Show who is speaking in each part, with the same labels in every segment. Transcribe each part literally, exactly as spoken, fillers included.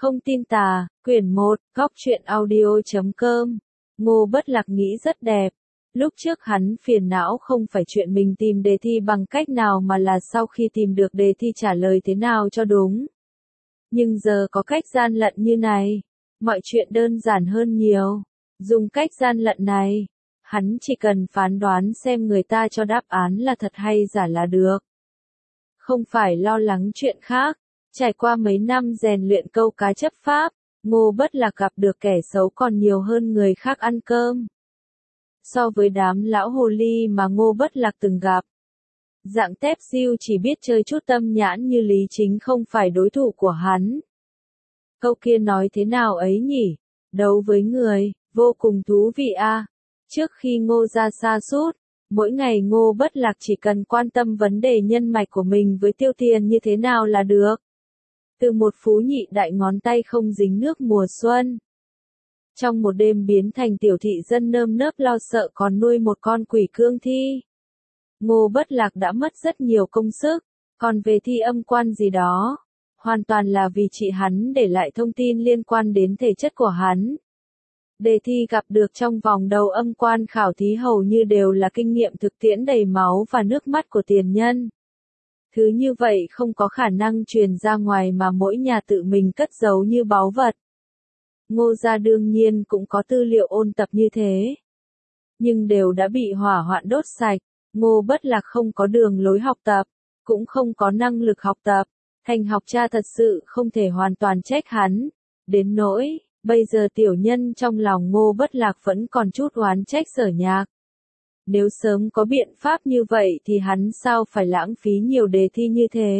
Speaker 1: Không tin tà, quyển một, góc truyện audio chấm com. Ngô Bất Lạc nghĩ rất đẹp. Lúc trước hắn phiền não không phải chuyện mình tìm đề thi bằng cách nào mà là sau khi tìm được đề thi trả lời thế nào cho đúng. Nhưng giờ có cách gian lận như này, mọi chuyện đơn giản hơn nhiều. Dùng cách gian lận này, hắn chỉ cần phán đoán xem người ta cho đáp án là thật hay giả là được. Không phải lo lắng chuyện khác. Trải qua mấy năm rèn luyện câu cá chấp pháp, Ngô Bất Lạc gặp được kẻ xấu còn nhiều hơn người khác ăn cơm. So với đám lão hồ ly mà Ngô Bất Lạc từng gặp, dạng tép diêu chỉ biết chơi chút tâm nhãn như Lý Chính không phải đối thủ của hắn. Câu kia nói thế nào ấy nhỉ? Đấu với người, vô cùng thú vị a. Trước khi Ngô ra sa sút, mỗi ngày Ngô Bất Lạc chỉ cần quan tâm vấn đề nhân mạch của mình với tiêu tiền như thế nào là được. Từ một phú nhị đại ngón tay không dính nước mùa xuân. Trong một đêm biến thành tiểu thị dân nơm nớp lo sợ còn nuôi một con quỷ cương thi. Ngô Bất Lạc đã mất rất nhiều công sức, còn về thi âm quan gì đó, hoàn toàn là vì chị hắn để lại thông tin liên quan đến thể chất của hắn. Đề thi gặp được trong vòng đầu âm quan khảo thí hầu như đều là kinh nghiệm thực tiễn đầy máu và nước mắt của tiền nhân. Thứ như vậy không có khả năng truyền ra ngoài mà mỗi nhà tự mình cất giấu như báu vật. Ngô gia đương nhiên cũng có tư liệu ôn tập như thế. Nhưng đều đã bị hỏa hoạn đốt sạch. Ngô Bất Lạc không có đường lối học tập, cũng không có năng lực học tập. Thành học cha thật sự không thể hoàn toàn trách hắn. Đến nỗi, bây giờ tiểu nhân trong lòng Ngô Bất Lạc vẫn còn chút oán trách Sở Nhạc. Nếu sớm có biện pháp như vậy thì hắn sao phải lãng phí nhiều đề thi như thế.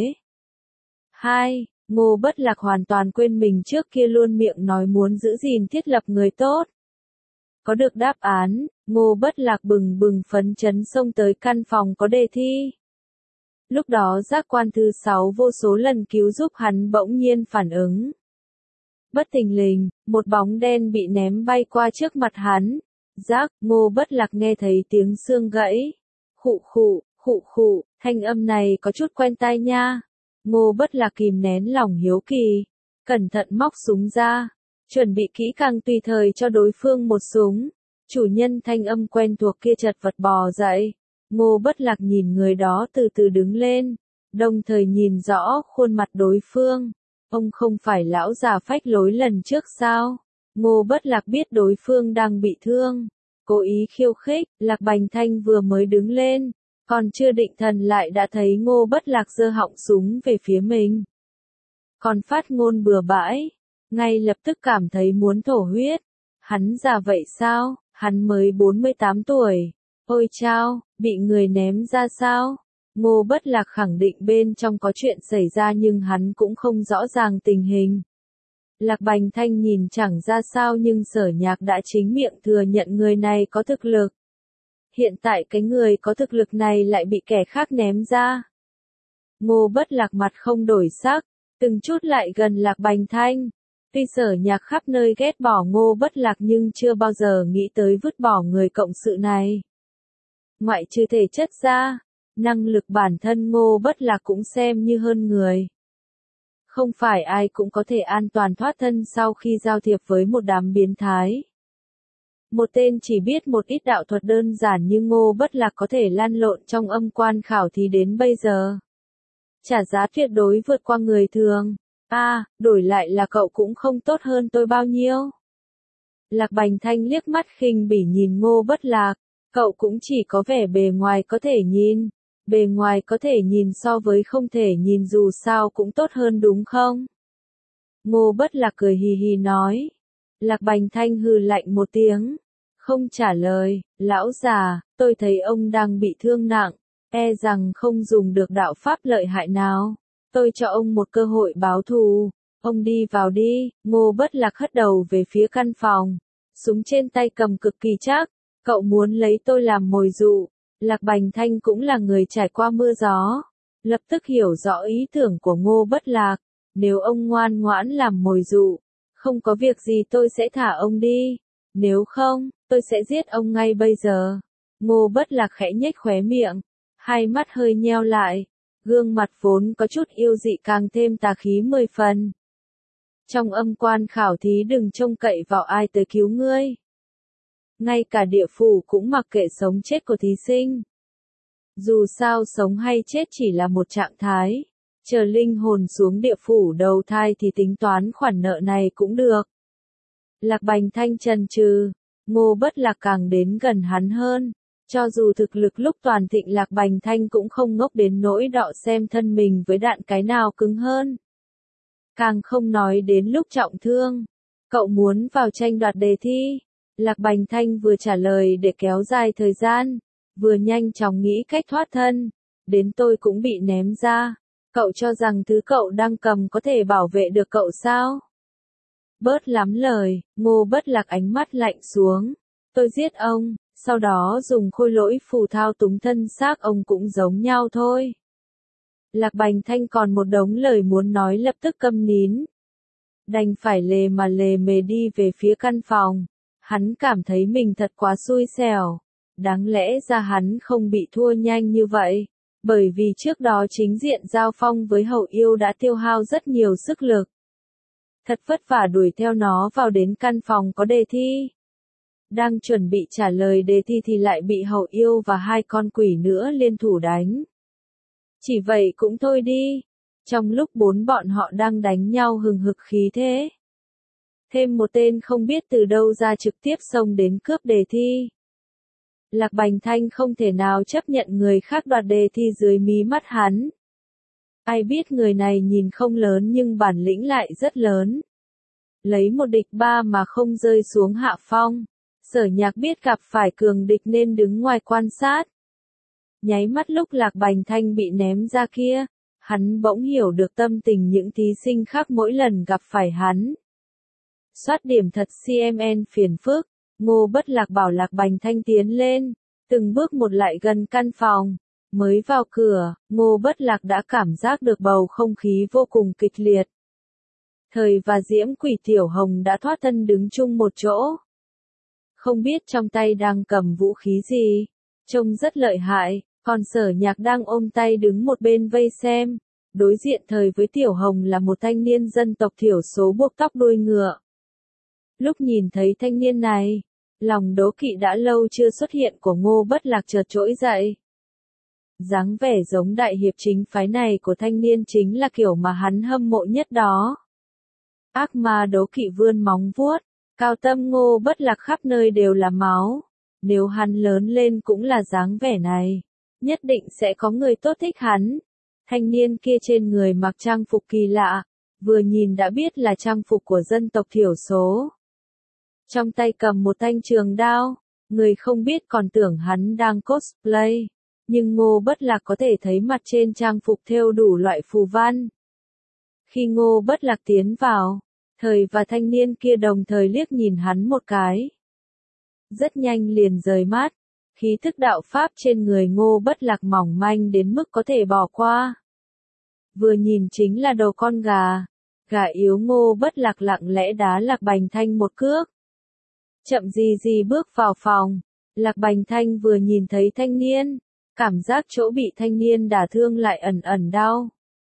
Speaker 1: hai. Ngô Bất Lạc hoàn toàn quên mình trước kia luôn miệng nói muốn giữ gìn thiết lập người tốt. Có được đáp án, Ngô Bất Lạc bừng bừng phấn chấn xông tới căn phòng có đề thi. Lúc đó giác quan thứ sáu vô số lần cứu giúp hắn bỗng nhiên phản ứng. Bất thình lình, một bóng đen bị ném bay qua trước mặt hắn. Giác, Ngô Bất Lạc nghe thấy tiếng xương gãy. Khụ khụ, khụ khụ, thanh âm này có chút quen tai nha. Ngô Bất Lạc kìm nén lòng hiếu kỳ, cẩn thận móc súng ra, chuẩn bị kỹ càng tùy thời cho đối phương một súng. Chủ nhân thanh âm quen thuộc kia chật vật bò dậy. Ngô Bất Lạc nhìn người đó từ từ đứng lên, đồng thời nhìn rõ khuôn mặt đối phương. Ông không phải lão già phách lối lần trước sao? Ngô Bất Lạc biết đối phương đang bị thương, cố ý khiêu khích. Lạc Bành Thanh vừa mới đứng lên, còn chưa định thần lại đã thấy Ngô Bất Lạc giơ họng súng về phía mình. Còn phát ngôn bừa bãi, ngay lập tức cảm thấy muốn thổ huyết. Hắn già vậy sao? Hắn mới bốn mươi tám tuổi. Ôi chao, bị người ném ra sao? Ngô Bất Lạc khẳng định bên trong có chuyện xảy ra nhưng hắn cũng không rõ ràng tình hình. Lạc Bành Thanh nhìn chẳng ra sao nhưng Sở Nhạc đã chính miệng thừa nhận người này có thực lực. Hiện tại cái người có thực lực này lại bị kẻ khác ném ra. Ngô Bất Lạc mặt không đổi sắc, từng chút lại gần Lạc Bành Thanh. Tuy Sở Nhạc khắp nơi ghét bỏ Ngô Bất Lạc nhưng chưa bao giờ nghĩ tới vứt bỏ người cộng sự này. Ngoại trừ thể chất ra, năng lực bản thân Ngô Bất Lạc cũng xem như hơn người. Không phải ai cũng có thể an toàn thoát thân sau khi giao thiệp với một đám biến thái. Một tên chỉ biết một ít đạo thuật đơn giản như Ngô Bất Lạc có thể lăn lộn trong âm quan khảo thí đến bây giờ. Trả giá tuyệt đối vượt qua người thường. A, à, đổi lại là cậu cũng không tốt hơn tôi bao nhiêu. Lạc Bành Thanh liếc mắt khinh bỉ nhìn Ngô Bất Lạc. Cậu cũng chỉ có vẻ bề ngoài có thể nhìn. Bề ngoài có thể nhìn so với không thể nhìn dù sao cũng tốt hơn đúng không? Ngô Bất Lạc cười hì hì nói. Lạc Bành Thanh hừ lạnh một tiếng. Không trả lời. Lão già, tôi thấy ông đang bị thương nặng. E rằng không dùng được đạo pháp lợi hại nào. Tôi cho ông một cơ hội báo thù. Ông đi vào đi. Ngô Bất Lạc hất đầu về phía căn phòng. Súng trên tay cầm cực kỳ chắc. Cậu muốn lấy tôi làm mồi dụ. Lạc Bành Thanh cũng là người trải qua mưa gió. Lập tức hiểu rõ ý tưởng của Ngô Bất Lạc. Nếu ông ngoan ngoãn làm mồi dụ, không có việc gì tôi sẽ thả ông đi. Nếu không, tôi sẽ giết ông ngay bây giờ. Ngô Bất Lạc khẽ nhếch khóe miệng. Hai mắt hơi nheo lại. Gương mặt vốn có chút yêu dị càng thêm tà khí mười phần. Trong âm quan khảo thí đừng trông cậy vào ai tới cứu ngươi. Ngay cả địa phủ cũng mặc kệ sống chết của thí sinh. Dù sao sống hay chết chỉ là một trạng thái. Chờ linh hồn xuống địa phủ đầu thai thì tính toán khoản nợ này cũng được. Lạc Bành Thanh chần chừ, Ngô Bất Lạc càng đến gần hắn hơn. Cho dù thực lực lúc toàn thịnh Lạc Bành Thanh cũng không ngốc đến nỗi đọ xem thân mình với đạn cái nào cứng hơn. Càng không nói đến lúc trọng thương. Cậu muốn vào tranh đoạt đề thi. Lạc Bành Thanh vừa trả lời để kéo dài thời gian, vừa nhanh chóng nghĩ cách thoát thân. Đến tôi cũng bị ném ra. Cậu cho rằng thứ cậu đang cầm có thể bảo vệ được cậu sao? Bớt lắm lời, Ngô Bất Lạc ánh mắt lạnh xuống. Tôi giết ông, sau đó dùng khôi lỗi phù thao túng thân xác ông cũng giống nhau thôi. Lạc Bành Thanh còn một đống lời muốn nói lập tức câm nín. Đành phải lề mà lề mề đi về phía căn phòng. Hắn cảm thấy mình thật quá xui xẻo. Đáng lẽ ra hắn không bị thua nhanh như vậy. Bởi vì trước đó chính diện giao phong với hậu yêu đã tiêu hao rất nhiều sức lực. Thật vất vả đuổi theo nó vào đến căn phòng có đề thi. Đang chuẩn bị trả lời đề thi thì lại bị hậu yêu và hai con quỷ nữa liên thủ đánh. Chỉ vậy cũng thôi đi. Trong lúc bốn bọn họ đang đánh nhau hừng hực khí thế. Thêm một tên không biết từ đâu ra trực tiếp xông đến cướp đề thi. Lạc Bành Thanh không thể nào chấp nhận người khác đoạt đề thi dưới mí mắt hắn. Ai biết người này nhìn không lớn nhưng bản lĩnh lại rất lớn. Lấy một địch ba mà không rơi xuống hạ phong. Sở Nhạc biết gặp phải cường địch nên đứng ngoài quan sát. Nháy mắt lúc Lạc Bành Thanh bị ném ra kia, hắn bỗng hiểu được tâm tình những thí sinh khác mỗi lần gặp phải hắn. Soát điểm thật xê em en phiền phức. Ngô Bất Lạc bảo Lạc Bành Thanh tiến lên, từng bước một lại gần căn phòng. Mới vào cửa, Ngô Bất Lạc đã cảm giác được bầu không khí vô cùng kịch liệt. Thời và Diễm Quỷ Tiểu Hồng đã thoát thân đứng chung một chỗ. Không biết trong tay đang cầm vũ khí gì, trông rất lợi hại, còn Sở Nhạc đang ôm tay đứng một bên vây xem. Đối diện Thời với Tiểu Hồng là một thanh niên dân tộc thiểu số buộc tóc đuôi ngựa. Lúc nhìn thấy thanh niên này, lòng đố kỵ đã lâu chưa xuất hiện của Ngô Bất Lạc chợt trỗi dậy. Dáng vẻ giống đại hiệp chính phái này của thanh niên chính là kiểu mà hắn hâm mộ nhất đó. Ác ma đố kỵ vươn móng vuốt, cao tâm Ngô Bất Lạc khắp nơi đều là máu. Nếu hắn lớn lên cũng là dáng vẻ này, nhất định sẽ có người tốt thích hắn. Thanh niên kia trên người mặc trang phục kỳ lạ, vừa nhìn đã biết là trang phục của dân tộc thiểu số. Trong tay cầm một thanh trường đao, người không biết còn tưởng hắn đang cosplay. Nhưng Ngô Bất Lạc có thể thấy mặt trên trang phục thêu đủ loại phù văn. Khi Ngô Bất Lạc tiến vào, Thời và thanh niên kia đồng thời liếc nhìn hắn một cái. Rất nhanh liền rời mắt, khí thức đạo pháp trên người Ngô Bất Lạc mỏng manh đến mức có thể bỏ qua. Vừa nhìn chính là đầu con gà, gà yếu. Ngô Bất Lạc lặng lẽ đá Lạc Bành Thanh một cước. Chậm gì gì bước vào phòng, Lạc Bành Thanh vừa nhìn thấy thanh niên, cảm giác chỗ bị thanh niên đả thương lại ẩn ẩn đau.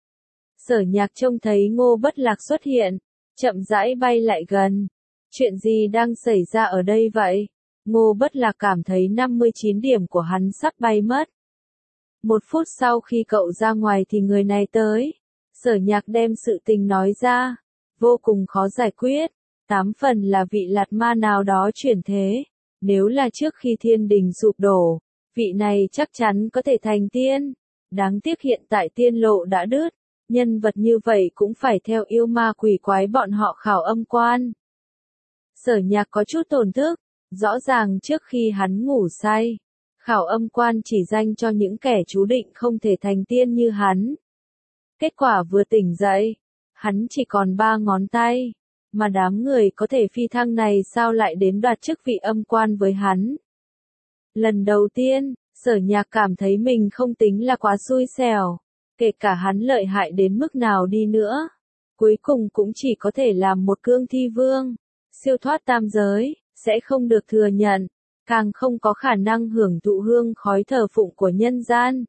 Speaker 1: Sở Nhạc trông thấy Ngô Bất Lạc xuất hiện, chậm rãi bay lại gần. Chuyện gì đang xảy ra ở đây vậy? Ngô Bất Lạc cảm thấy năm mươi chín điểm của hắn sắp bay mất. Một phút sau khi cậu ra ngoài thì người này tới. Sở Nhạc đem sự tình nói ra, vô cùng khó giải quyết. Tám phần là vị lạt ma nào đó chuyển thế. Nếu là trước khi thiên đình sụp đổ, vị này chắc chắn có thể thành tiên. Đáng tiếc hiện tại tiên lộ đã đứt. Nhân vật như vậy cũng phải theo yêu ma quỷ quái bọn họ khảo âm quan. Sở Nhạc có chút tổn thức. Rõ ràng trước khi hắn ngủ say, khảo âm quan chỉ dành cho những kẻ chú định không thể thành tiên như hắn. Kết quả vừa tỉnh dậy, hắn chỉ còn ba ngón tay. Mà đám người có thể phi thăng này sao lại đến đoạt chức vị âm quan với hắn? Lần đầu tiên, Sở Nhạc cảm thấy mình không tính là quá xui xẻo. Kể cả hắn lợi hại đến mức nào đi nữa, cuối cùng cũng chỉ có thể làm một cương thi vương. Siêu thoát tam giới, sẽ không được thừa nhận, càng không có khả năng hưởng thụ hương khói thờ phụng của nhân gian.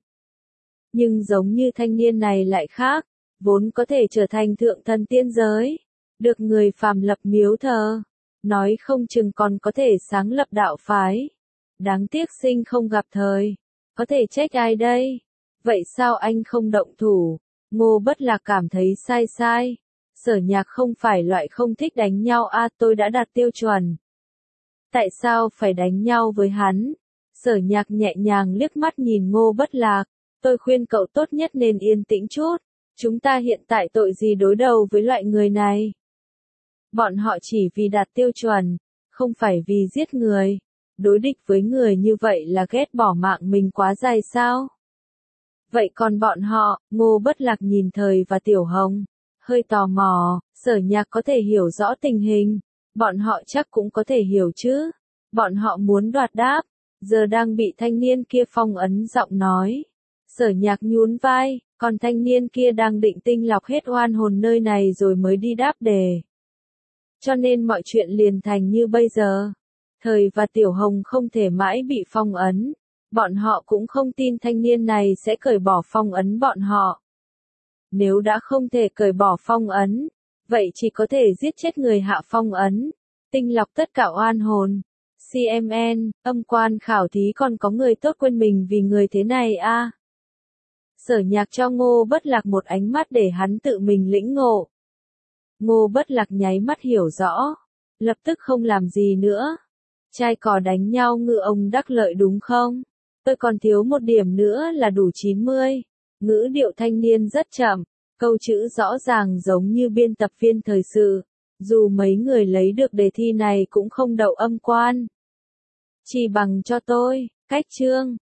Speaker 1: Nhưng giống như thanh niên này lại khác, vốn có thể trở thành thượng thần tiên giới. được người phàm lập miếu thờ, nói không chừng còn có thể sáng lập đạo phái. Đáng tiếc sinh không gặp thời, có thể trách ai đây? Vậy sao anh không động thủ? Ngô Bất Lạc cảm thấy sai sai. Sở Nhạc không phải loại không thích đánh nhau à, tôi đã đạt tiêu chuẩn. Tại sao phải đánh nhau với hắn? Sở Nhạc nhẹ nhàng liếc mắt nhìn Ngô Bất Lạc. Tôi khuyên cậu tốt nhất nên yên tĩnh chút. Chúng ta hiện tại tội gì đối đầu với loại người này? Bọn họ chỉ vì đạt tiêu chuẩn, không phải vì giết người. Đối địch với người như vậy là ghét bỏ mạng mình quá dài sao? Vậy còn bọn họ, Ngô Bất Lạc nhìn Thời và Tiểu Hồng, hơi tò mò, Sở Nhạc có thể hiểu rõ tình hình, bọn họ chắc cũng có thể hiểu chứ. Bọn họ muốn đoạt đáp, giờ đang bị thanh niên kia phong ấn giọng nói. Sở Nhạc nhún vai, còn thanh niên kia đang định tinh lọc hết oan hồn nơi này rồi mới đi đáp đề. Cho nên mọi chuyện liền thành như bây giờ. Thời và Tiểu Hồng không thể mãi bị phong ấn. Bọn họ cũng không tin thanh niên này sẽ cởi bỏ phong ấn bọn họ. Nếu đã không thể cởi bỏ phong ấn, vậy chỉ có thể giết chết người hạ phong ấn, tinh lọc tất cả oan hồn. xê em en, âm quan khảo thí còn có người tốt quên mình vì người thế này à? Sở Nhạc cho Ngô Bất Lạc một ánh mắt để hắn tự mình lĩnh ngộ. Ngô Bất Lạc nháy mắt hiểu rõ, lập tức không làm gì nữa. Trai cò đánh nhau ngư ông đắc lợi đúng không? Tôi còn thiếu một điểm nữa là đủ chín mươi. Ngữ điệu thanh niên rất chậm, câu chữ rõ ràng giống như biên tập viên thời sự. Dù mấy người lấy được đề thi này cũng không đậu âm quan. Chỉ bằng cho tôi, cách chương.